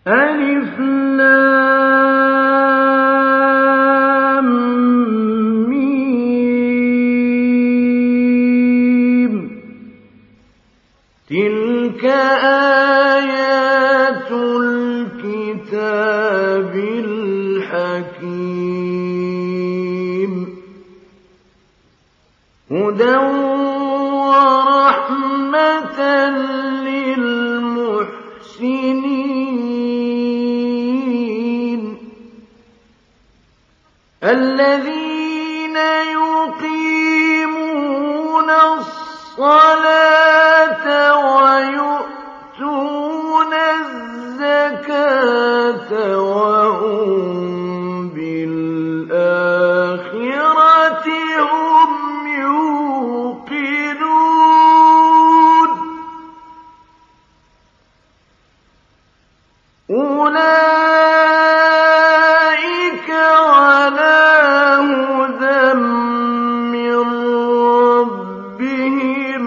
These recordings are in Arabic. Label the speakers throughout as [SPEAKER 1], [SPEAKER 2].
[SPEAKER 1] ألف لام ميم تلك آيات الكتاب الحكيم هدى ورحمة للمحسنين الذين يقيمون الصلاة ويؤتون الزكاة وهم بالآخرة هم يوقنون أولئك على هدى من ربهم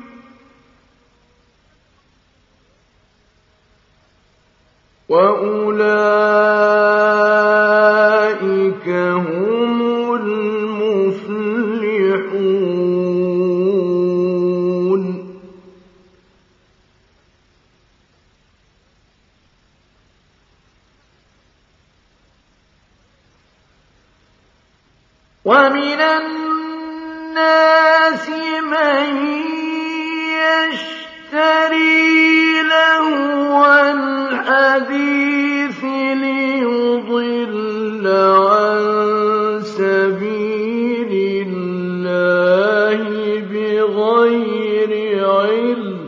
[SPEAKER 1] وأولئك هم المفلحون ومن الناس من يشتري لهو الحديث ليضل عن سبيل الله بغير علم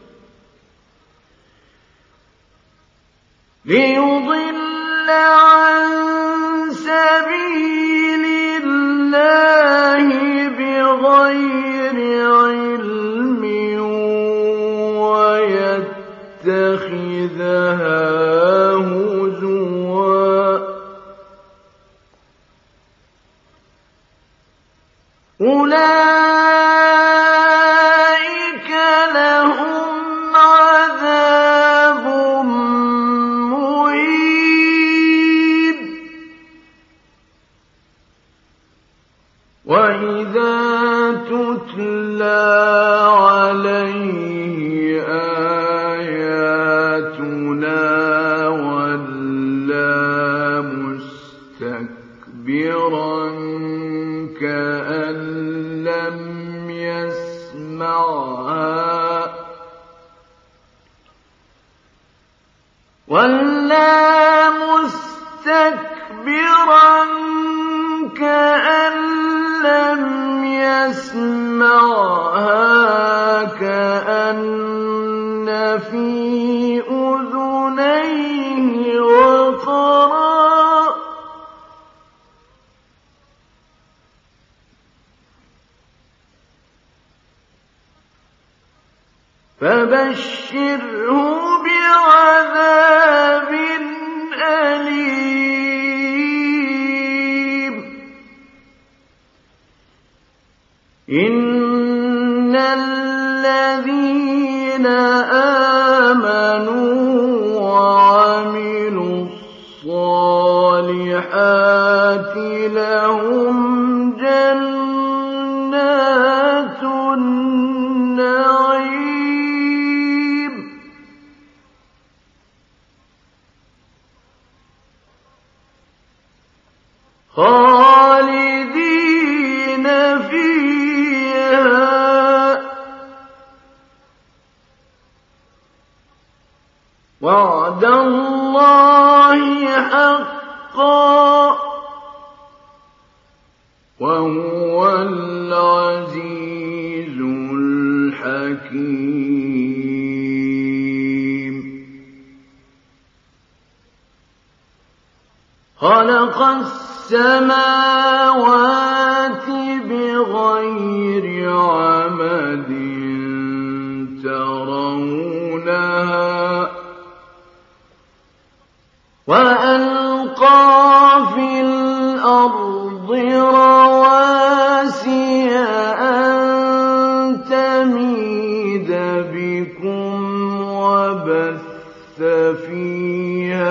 [SPEAKER 1] ويتخذها هزوا أولئك لهم عذاب مهين وإذا تتلى عليه آياتنا ولى مستكبرا كأن لم يسمعها ولى مستكبرا كأن لم يسمعها كأن في أذنيه وقرا فبشره بعذاب أليم إن الذين آمنوا وعملوا الصالحات لهم جنات النعيم خالدين فيها وعد الله حقا وهو العزيز الحكيم خلق السماوات بغير عمد ترونها وألقى في الأرض رواسي أن تميد بكم وبث فيها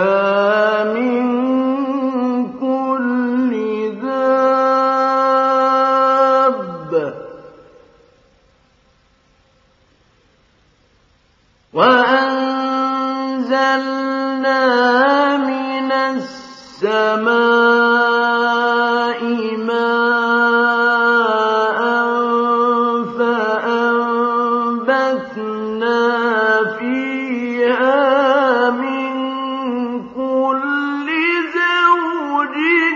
[SPEAKER 1] أنزلنا من السماء ماء فأنبتنا فيها من كل زوج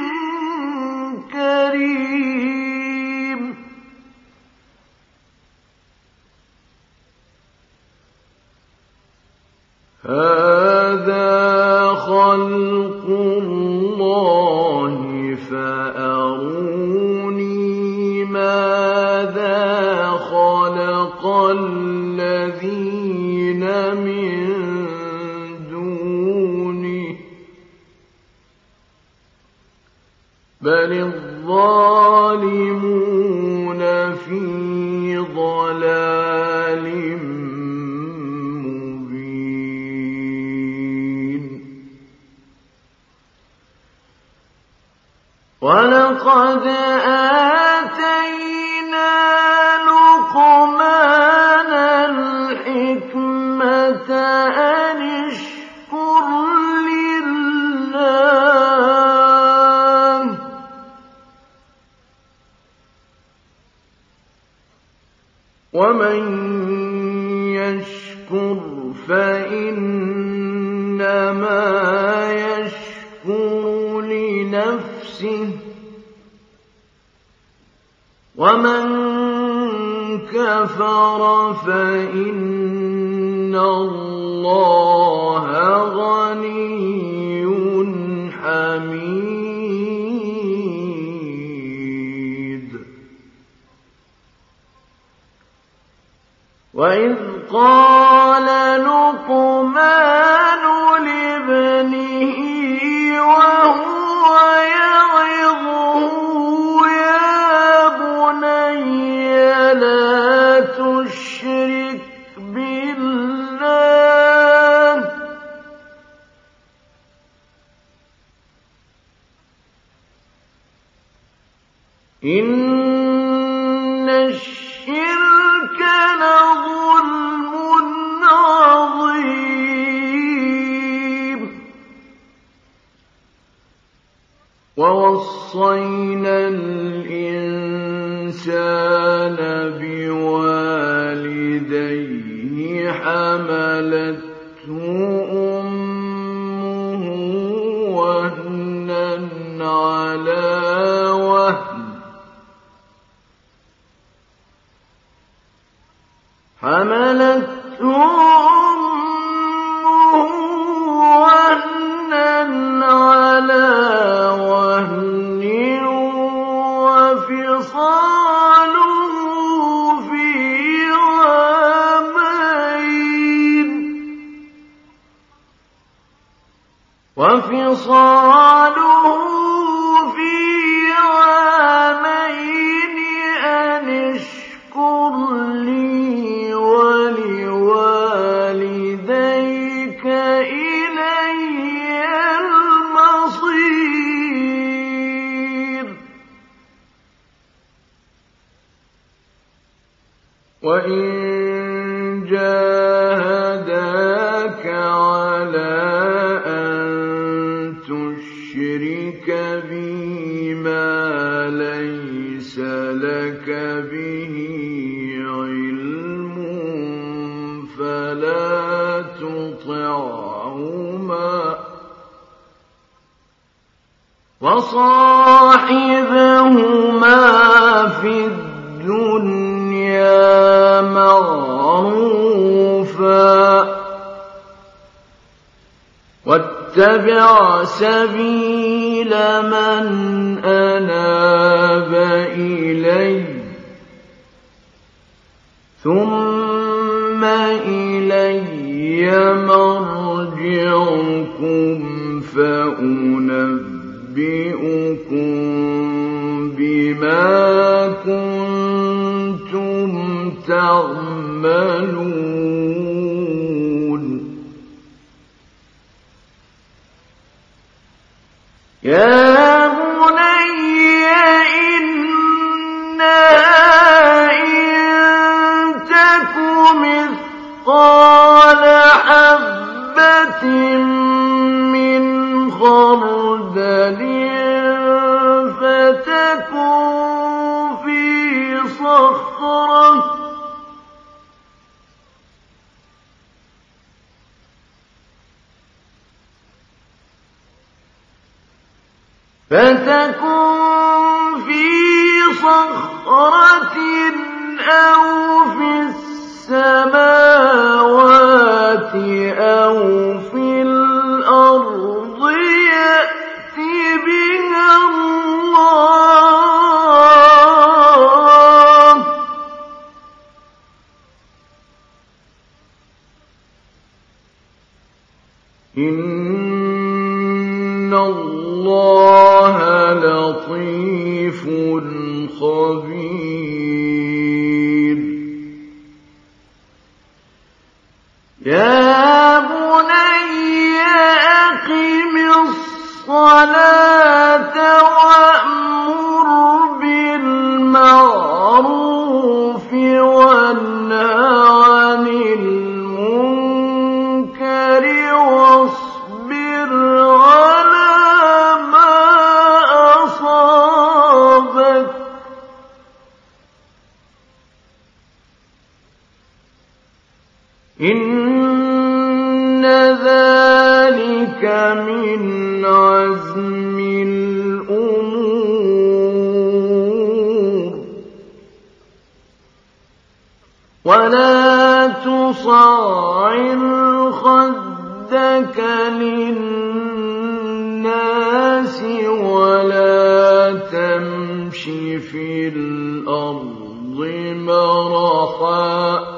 [SPEAKER 1] كريم هذا خلق الله فأروني ماذا خلق الذين من دونه بل الظالمون في ضلال ولقد آتينا لقمان الحكمة أن اشكر لله ومن يشكر فإنما يشكر لنفسه ومن كفر فإن الله غني حميد وإذ قال لقمان لابنه وهو يعظه يا بني لا تشرك بالله إن الشرك لظلم عظيم ووصينا الإنسان بوالديه حملته أمه وهنا على وهن حملته أمه وهنا على وهن وفصاله في عامين أن اشكر لي ولوالديك إلي المصير وإن جاهداك على شرك بي ما ليس لك به علم فلا تطعهما وصاحبهما في الدنيا معروفا واتبع سبيل من أناب إلي ثم إلي مرجعكم فأنبئكم بما كنتم تعملون يا بني إنها إن تك مثقال حبة خردل فتكن في صخرة أو في السماوات أو في الأرض يأت بها الله إن الله لطيف خبير يا بني أقم الصلاة وأمر بالمعروف وانه عن المنكر واصبر على ما أصابك إن ذلك من عزم الأمور ولا تصعر خدك للناس ولا تمش في الأرض مرحا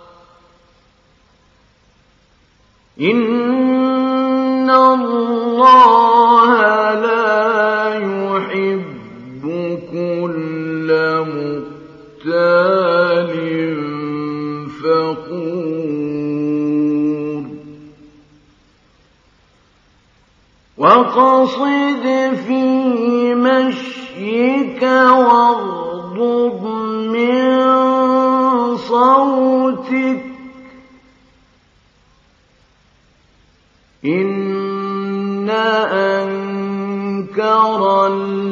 [SPEAKER 1] إن الله لا يحب كل مختال فخور واقصد في مشيك واغضض من صوتك إن أنكر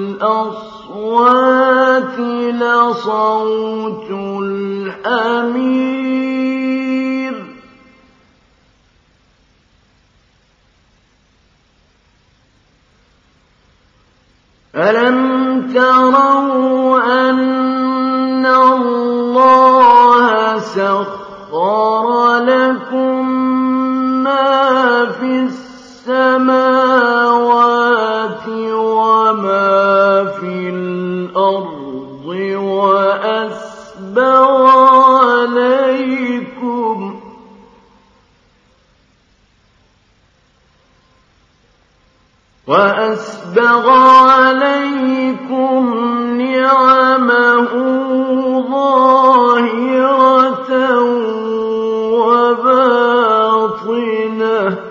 [SPEAKER 1] الأصوات لصوت الحمير ألم تروا أن الله سخر لكم ما في السماوات وما في الأرض وأسبغ عليكم نعمه ظاهرة وباطنة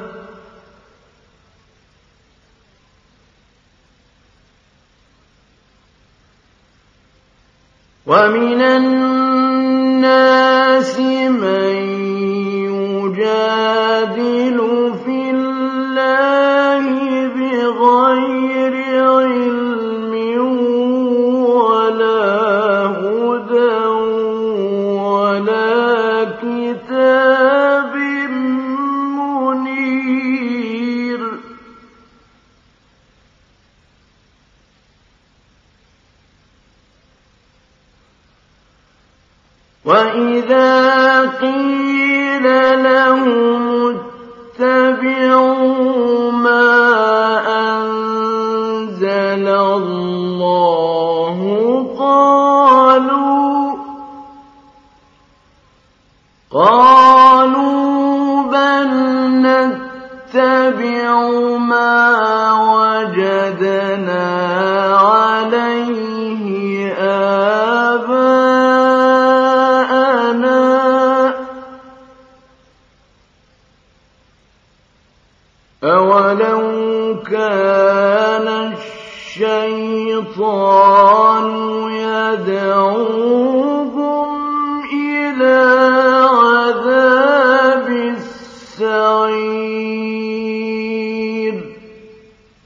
[SPEAKER 1] ومن الناس من يجادل في الله بغير علم ولا هدى ولا كتاب منير وإذا قيل لهم اتبعوا ما أنزل الله قالوا بل نتبع ما وجدنا عليه آباءنا أولو كان الشيطان يدعوهم إلى عذاب السعير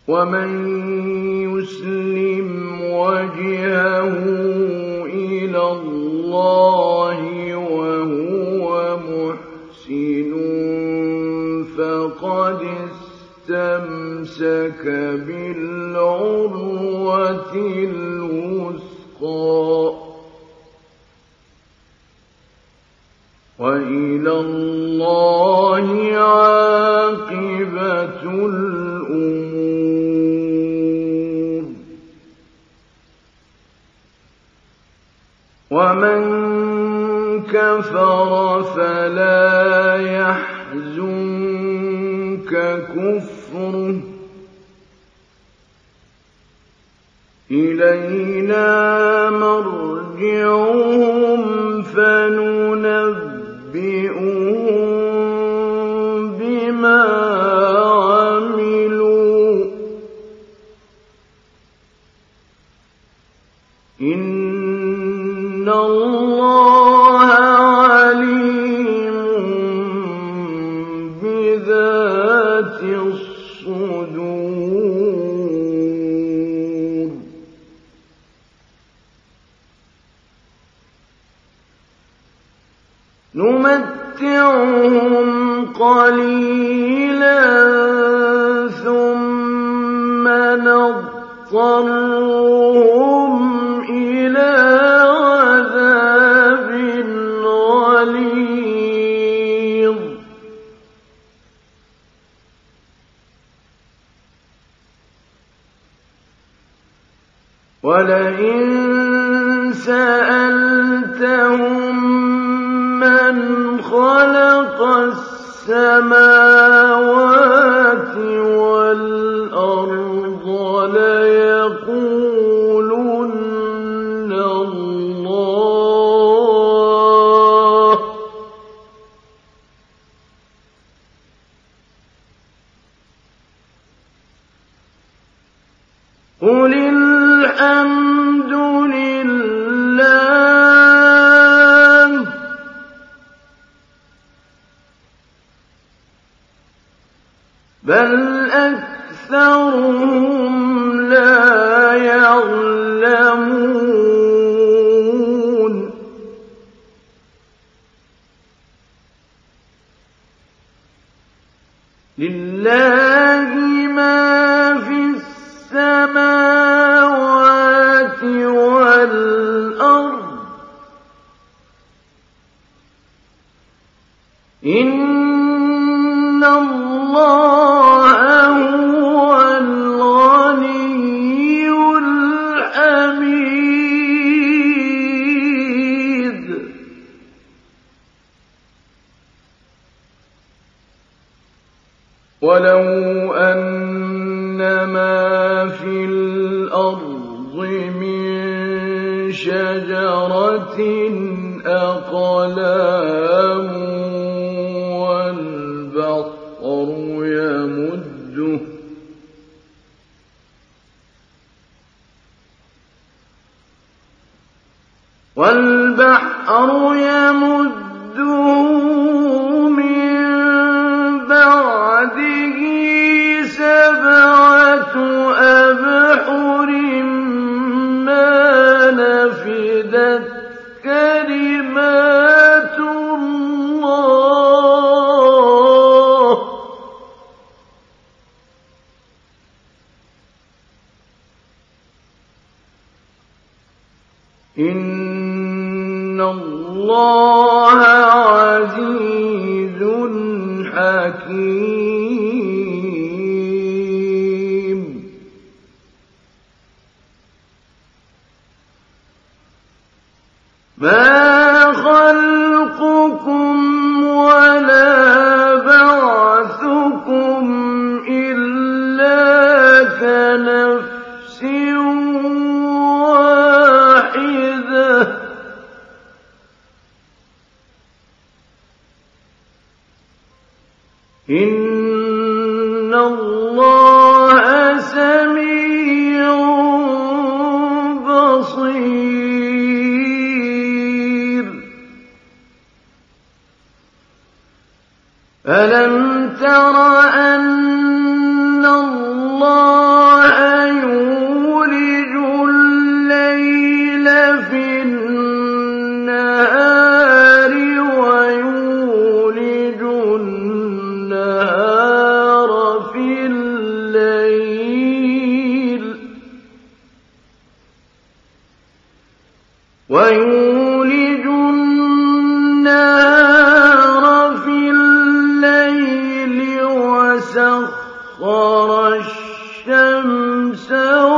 [SPEAKER 1] ومن يسلم وجهه إلى الله وهو محسن فقد استمسك بالعروة الوثقى وإلى الله عاقبة الأمور. ومن كفر فلا يحزنك كفره إلينا مرجعهم فننبئهم بما عملوا إن الله عليم بذات الصدور. نمتعهم قليلا ثم نضطرهم إلى عذاب غليظ. ولئن سألتهم من خلق السماوات والأرض ليقولن الله قل الحمد لله بل أكثرهم لا يعلمون. لله ما في السماوات والأرض إن الله هو الغني الحميد. ولو أن ما في الأرض من شجرة أقلام والبحر يمده من بعده 7 أبحر ما نفدت كلمات الله إن الله عزيز حكيم. ما خلقكم ولا بعثكم إلا كنفس واحدة إن الله سميع بصير. ألم تر أن الله وسخر الشمس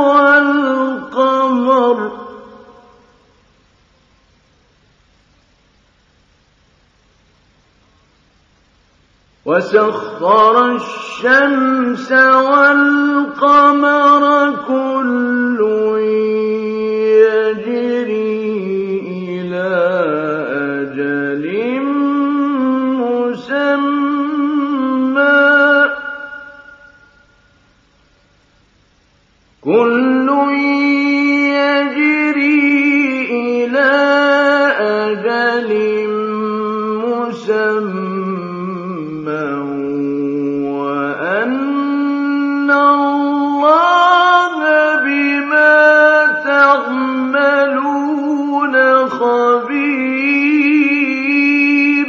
[SPEAKER 1] والقمر كل يجري إلى أجل مسمى وأن الله بما تعملون خبير.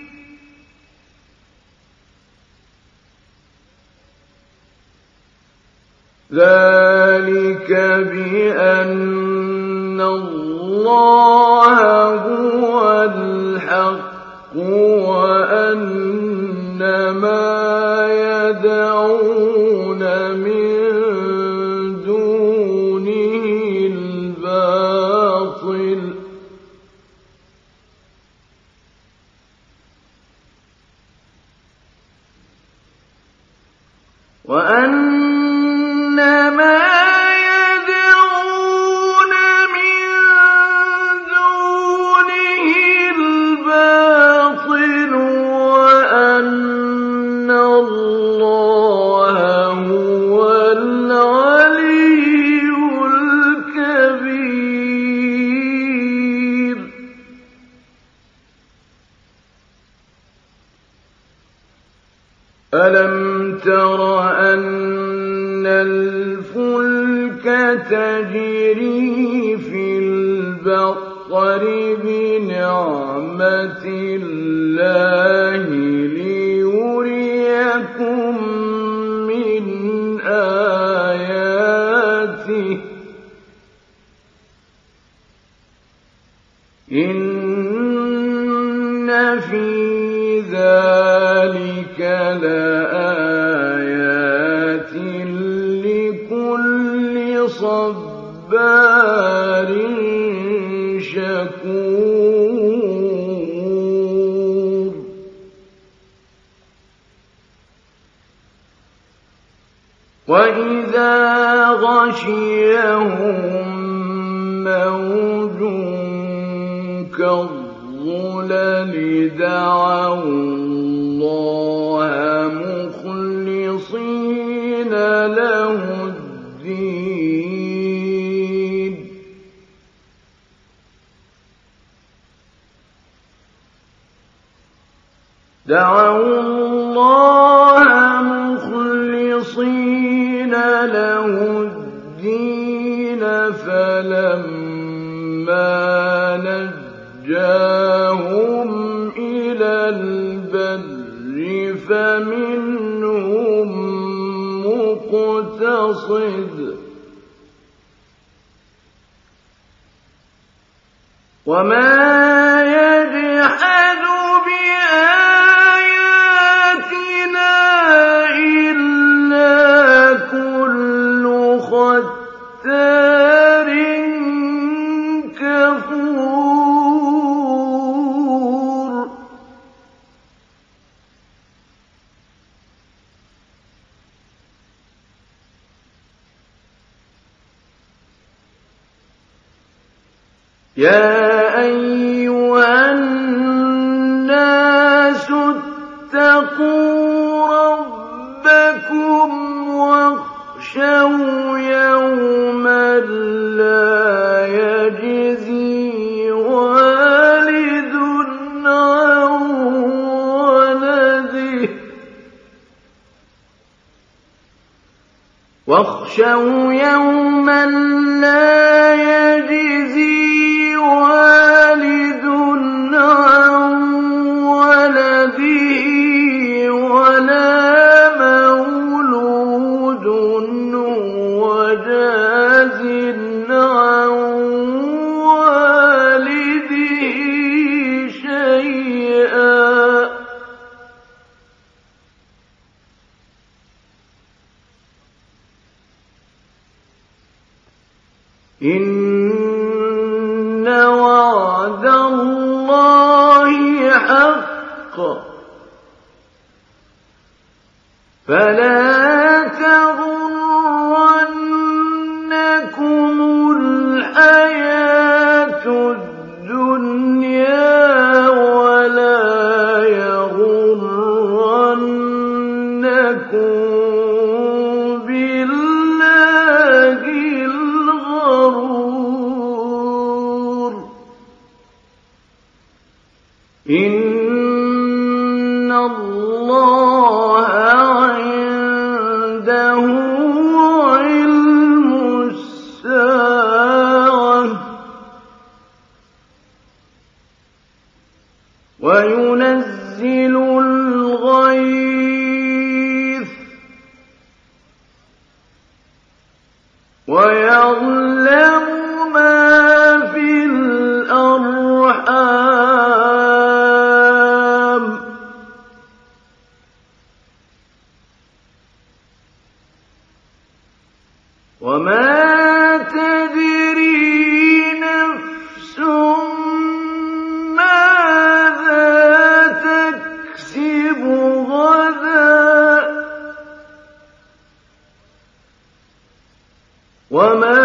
[SPEAKER 1] ذلك بأن الله هو الحق وأن ما يدعون من دونه الباطل وأن الله هو العلي الكبير. ألم تر أن الفلك تجري في البحر بنعمة الله ليريكم من آياته إن في ذلك لآيات لكل صبار شكور. وإذا غشيهم موج كالظلل دعوا الله مخلصين له الدين فلما نجاهم إلى البر فمنهم مقتصد وما يجحد بآياتنا إلا كل ختار كفور. يا أيها الناس اتقوا ربكم واخشوا يوما لا يجزي والد عن ولده واخشوا يوما لا يجزي والد عن ولده ولا مولود هو جاز عن والده شيئا إن وعد الله حق فلا تغرنكم الحياة الدنيا ولا يغرنكم بالله الغرور إن الله عنده علم الساعة وينزل الغيث ويعلم ما في الأرحام وما تدري نفس ماذا تكسب غدا وما